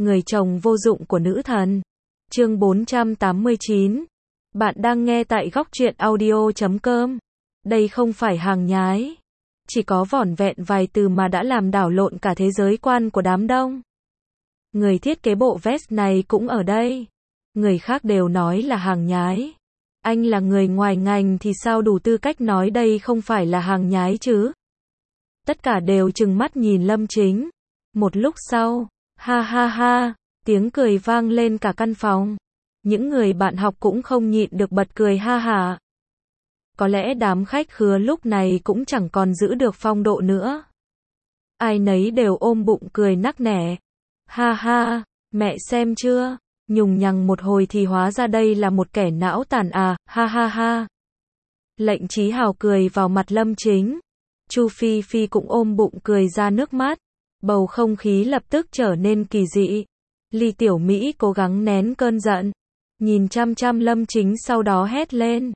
Người chồng vô dụng của nữ thần. Chương 489. Bạn đang nghe tại góc truyện audio.com. Đây không phải hàng nhái. Chỉ có vỏn vẹn vài từ mà đã làm đảo lộn cả thế giới quan của đám đông. Người thiết kế bộ vest này cũng ở đây. Người khác đều nói là hàng nhái. Anh là người ngoài ngành thì sao đủ tư cách nói đây không phải là hàng nhái chứ? Tất cả đều trừng mắt nhìn Lâm Chính. Một lúc sau, ha ha ha, tiếng cười vang lên cả căn phòng. Những người bạn học cũng không nhịn được bật cười ha hả. Có lẽ đám khách khứa lúc này cũng chẳng còn giữ được phong độ nữa. Ai nấy đều ôm bụng cười nắc nẻ. Ha ha, mẹ xem chưa? Nhùng nhằng một hồi thì hóa ra đây là một kẻ não tàn à, ha ha ha. Lệnh Chí Hào cười vào mặt Lâm Chính. Chu Phi Phi cũng ôm bụng cười ra nước mắt. Bầu không khí lập tức trở nên kỳ dị. Ly Tiểu Mỹ cố gắng nén cơn giận. Nhìn chăm chăm Lâm Chính sau đó hét lên.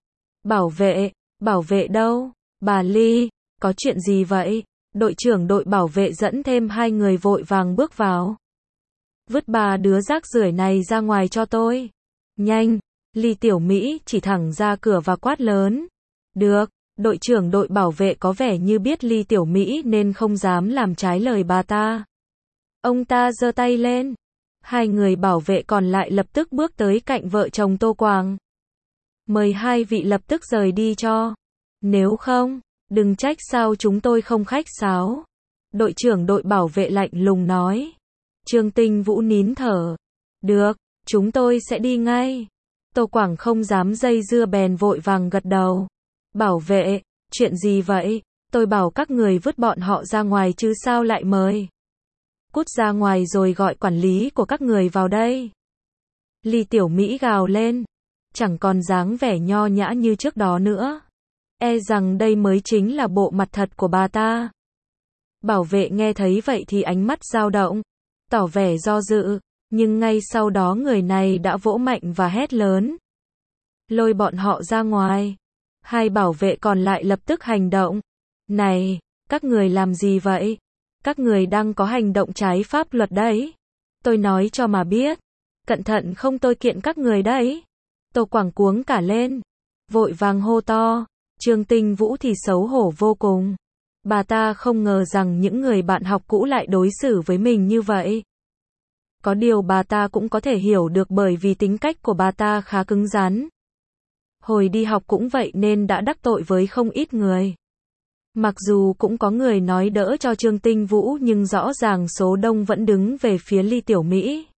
Bảo vệ đâu? Bà Ly, có chuyện gì vậy? Đội trưởng đội bảo vệ dẫn thêm hai người vội vàng bước vào. Vứt ba đứa rác rưởi này ra ngoài cho tôi. Nhanh, Ly Tiểu Mỹ chỉ thẳng ra cửa và quát lớn. Được, đội trưởng đội bảo vệ có vẻ như biết Ly Tiểu Mỹ nên không dám làm trái lời bà ta. Ông ta giơ tay lên. Hai người bảo vệ còn lại lập tức bước tới cạnh vợ chồng Tô Quang. Mời hai vị lập tức rời đi cho. Nếu không, đừng trách sao chúng tôi không khách sáo. Đội trưởng đội bảo vệ lạnh lùng nói. Trương Tinh Vũ nín thở. Được, chúng tôi sẽ đi ngay. Tô Quảng không dám dây dưa bèn vội vàng gật đầu. Bảo vệ, chuyện gì vậy? Tôi bảo các người vứt bọn họ ra ngoài chứ sao lại mời. Cút ra ngoài rồi gọi quản lý của các người vào đây. Ly Tiểu Mỹ gào lên. Chẳng còn dáng vẻ nho nhã như trước đó nữa. E rằng đây mới chính là bộ mặt thật của bà ta. Bảo vệ nghe thấy vậy thì ánh mắt dao động. Tỏ vẻ do dự. Nhưng ngay sau đó người này đã vỗ mạnh và hét lớn. Lôi bọn họ ra ngoài. Hai bảo vệ còn lại lập tức hành động. Này, các người làm gì vậy? Các người đang có hành động trái pháp luật đấy. Tôi nói cho mà biết. Cẩn thận không tôi kiện các người đấy. Tô Quảng cuống cả lên. Vội vàng hô to. Trương Tinh Vũ thì xấu hổ vô cùng. Bà ta không ngờ rằng những người bạn học cũ lại đối xử với mình như vậy. Có điều bà ta cũng có thể hiểu được bởi vì tính cách của bà ta khá cứng rắn. Hồi đi học cũng vậy nên đã đắc tội với không ít người. Mặc dù cũng có người nói đỡ cho Trương Tinh Vũ nhưng rõ ràng số đông vẫn đứng về phía Ly Tiểu Mỹ.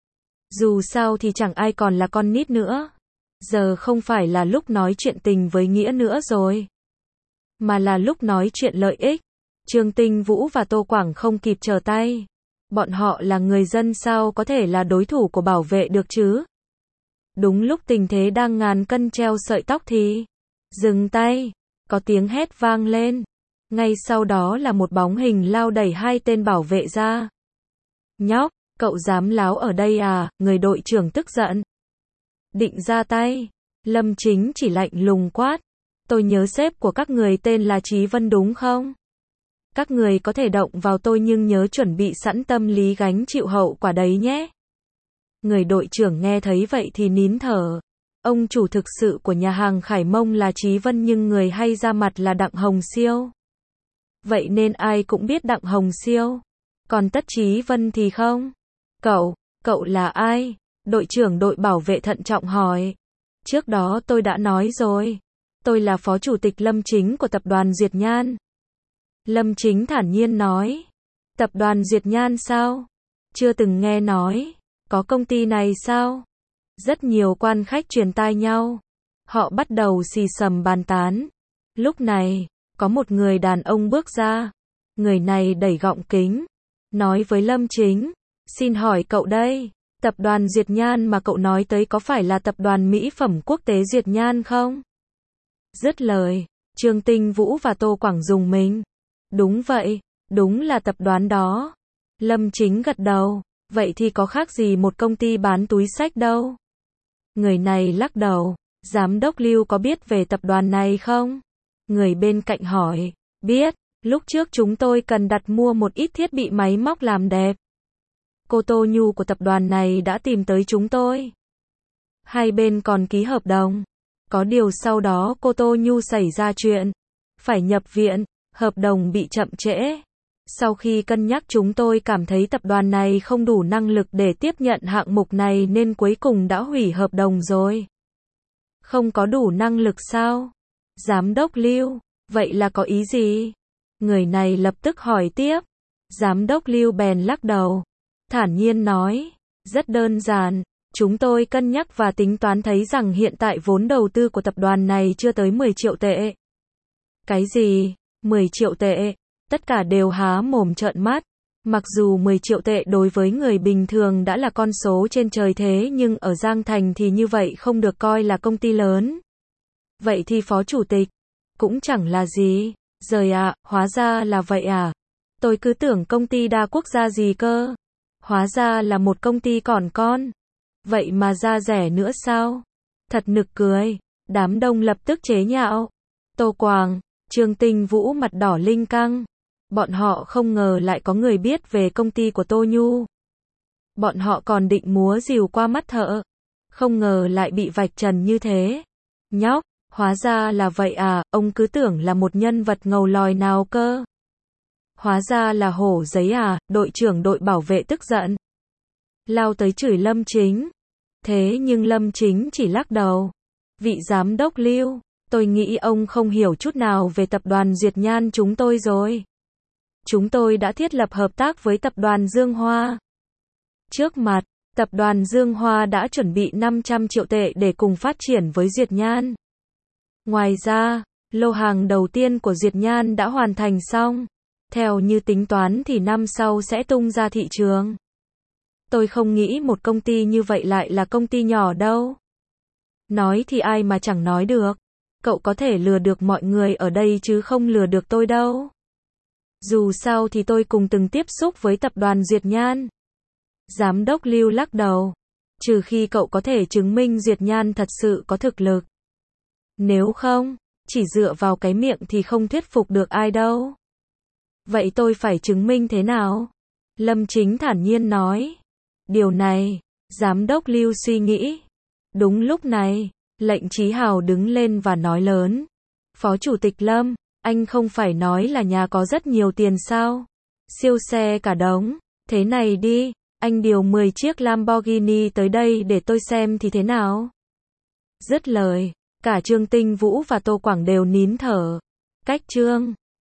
Dù sao thì chẳng ai còn là con nít nữa. Giờ không phải là lúc nói chuyện tình với nghĩa nữa rồi. Mà là lúc nói chuyện lợi ích. Trương Tinh Vũ và Tô Quảng không kịp trở tay. Bọn họ là người dân sao có thể là đối thủ của bảo vệ được chứ? Đúng lúc tình thế đang ngàn cân treo sợi tóc thì dừng tay, có tiếng hét vang lên. Ngay sau đó là một bóng hình lao đẩy hai tên bảo vệ ra. Nhóc, cậu dám láo ở đây à? Người đội trưởng tức giận. Định ra tay. Lâm Chính chỉ lạnh lùng quát. Tôi nhớ sếp của các người tên là Chí Vân đúng không? Các người có thể động vào tôi nhưng nhớ chuẩn bị sẵn tâm lý gánh chịu hậu quả đấy nhé. Người đội trưởng nghe thấy vậy thì nín thở. Ông chủ thực sự của nhà hàng Khải Mông là Chí Vân nhưng người hay ra mặt là Đặng Hồng Siêu. Vậy nên ai cũng biết Đặng Hồng Siêu. Còn Tất Chí Vân thì không. Cậu là ai? Đội trưởng đội bảo vệ thận trọng hỏi. Trước đó tôi đã nói rồi. Tôi là phó chủ tịch Lâm Chính của tập đoàn Duyệt Nhan. Lâm Chính thản nhiên nói. Tập đoàn Duyệt Nhan sao? Chưa từng nghe nói. Có công ty này sao? Rất nhiều quan khách truyền tai nhau. Họ bắt đầu xì xầm bàn tán. Lúc này, có một người đàn ông bước ra. Người này đẩy gọng kính. Nói với Lâm Chính. Xin hỏi cậu đây, tập đoàn Duyệt Nhan mà cậu nói tới có phải là tập đoàn mỹ phẩm quốc tế Duyệt Nhan không? Dứt lời, Trương Tinh Vũ và Tô Quảng rùng mình. Đúng vậy, đúng là tập đoàn đó. Lâm Chính gật đầu. Vậy thì có khác gì một công ty bán túi xách đâu. Người này lắc đầu. Giám đốc Lưu có biết về tập đoàn này không? Người bên cạnh hỏi. Biết, lúc trước chúng tôi cần đặt mua một ít thiết bị máy móc làm đẹp. cô Tô Nhu của tập đoàn này đã tìm tới chúng tôi. Hai bên còn ký hợp đồng. Có điều sau đó cô Tô Nhu xảy ra chuyện, phải nhập viện, hợp đồng bị chậm trễ. Sau khi cân nhắc chúng tôi cảm thấy tập đoàn này không đủ năng lực để tiếp nhận hạng mục này nên cuối cùng đã hủy hợp đồng rồi. Không có đủ năng lực sao? Giám đốc Lưu, vậy là có ý gì? Người này lập tức hỏi tiếp. Giám đốc Lưu bèn lắc đầu, thản nhiên nói, rất đơn giản, chúng tôi cân nhắc và tính toán thấy rằng hiện tại vốn đầu tư của tập đoàn này chưa tới 10 triệu tệ. Cái gì? 10 triệu tệ? Tất cả đều há mồm trợn mắt. Mặc dù 10 triệu tệ đối với người bình thường đã là con số trên trời thế nhưng ở Giang Thành thì như vậy không được coi là công ty lớn. Vậy thì phó chủ tịch cũng chẳng là gì. Giời ạ, hóa ra là vậy à? Tôi cứ tưởng công ty đa quốc gia gì cơ. Hóa ra là một công ty còn con. Vậy mà ra rẻ nữa sao? Thật nực cười. Đám đông lập tức chế nhạo. Tô Quảng, Trương Tinh Vũ mặt đỏ linh căng. Bọn họ không ngờ lại có người biết về công ty của Tô Nhu. Bọn họ còn định múa rìu qua mắt thợ. Không ngờ lại bị vạch trần như thế. Nhóc, hóa ra là vậy à, ông cứ tưởng là một nhân vật ngầu lòi nào cơ. Hóa ra là hổ giấy à, đội trưởng đội bảo vệ tức giận. Lao tới chửi Lâm Chính. Thế nhưng Lâm Chính chỉ lắc đầu. Vị giám đốc Lưu, tôi nghĩ ông không hiểu chút nào về tập đoàn Duyệt Nhan chúng tôi rồi. Chúng tôi đã thiết lập hợp tác với tập đoàn Dương Hoa. Trước mặt, tập đoàn Dương Hoa đã chuẩn bị 500 triệu tệ để cùng phát triển với Duyệt Nhan. Ngoài ra, lô hàng đầu tiên của Duyệt Nhan đã hoàn thành xong. Theo như tính toán thì năm sau sẽ tung ra thị trường. Tôi không nghĩ một công ty như vậy lại là công ty nhỏ đâu. Nói thì ai mà chẳng nói được. Cậu có thể lừa được mọi người ở đây chứ không lừa được tôi đâu. Dù sao thì tôi cùng từng tiếp xúc với tập đoàn Duyệt Nhan. Giám đốc Lưu lắc đầu. Trừ khi cậu có thể chứng minh Duyệt Nhan thật sự có thực lực. Nếu không, chỉ dựa vào cái miệng thì không thuyết phục được ai đâu. Vậy tôi phải chứng minh thế nào? Lâm Chính thản nhiên nói. Điều này, giám đốc Lưu suy nghĩ. Đúng lúc này, Lệnh Chí Hào đứng lên và nói lớn. Phó Chủ tịch Lâm, anh không phải nói là nhà có rất nhiều tiền sao? Siêu xe cả đống. Thế này đi, anh điều 10 chiếc Lamborghini tới đây để tôi xem thì thế nào? Dứt lời, cả Trương Tinh Vũ và Tô Quảng đều nín thở. Cách Trương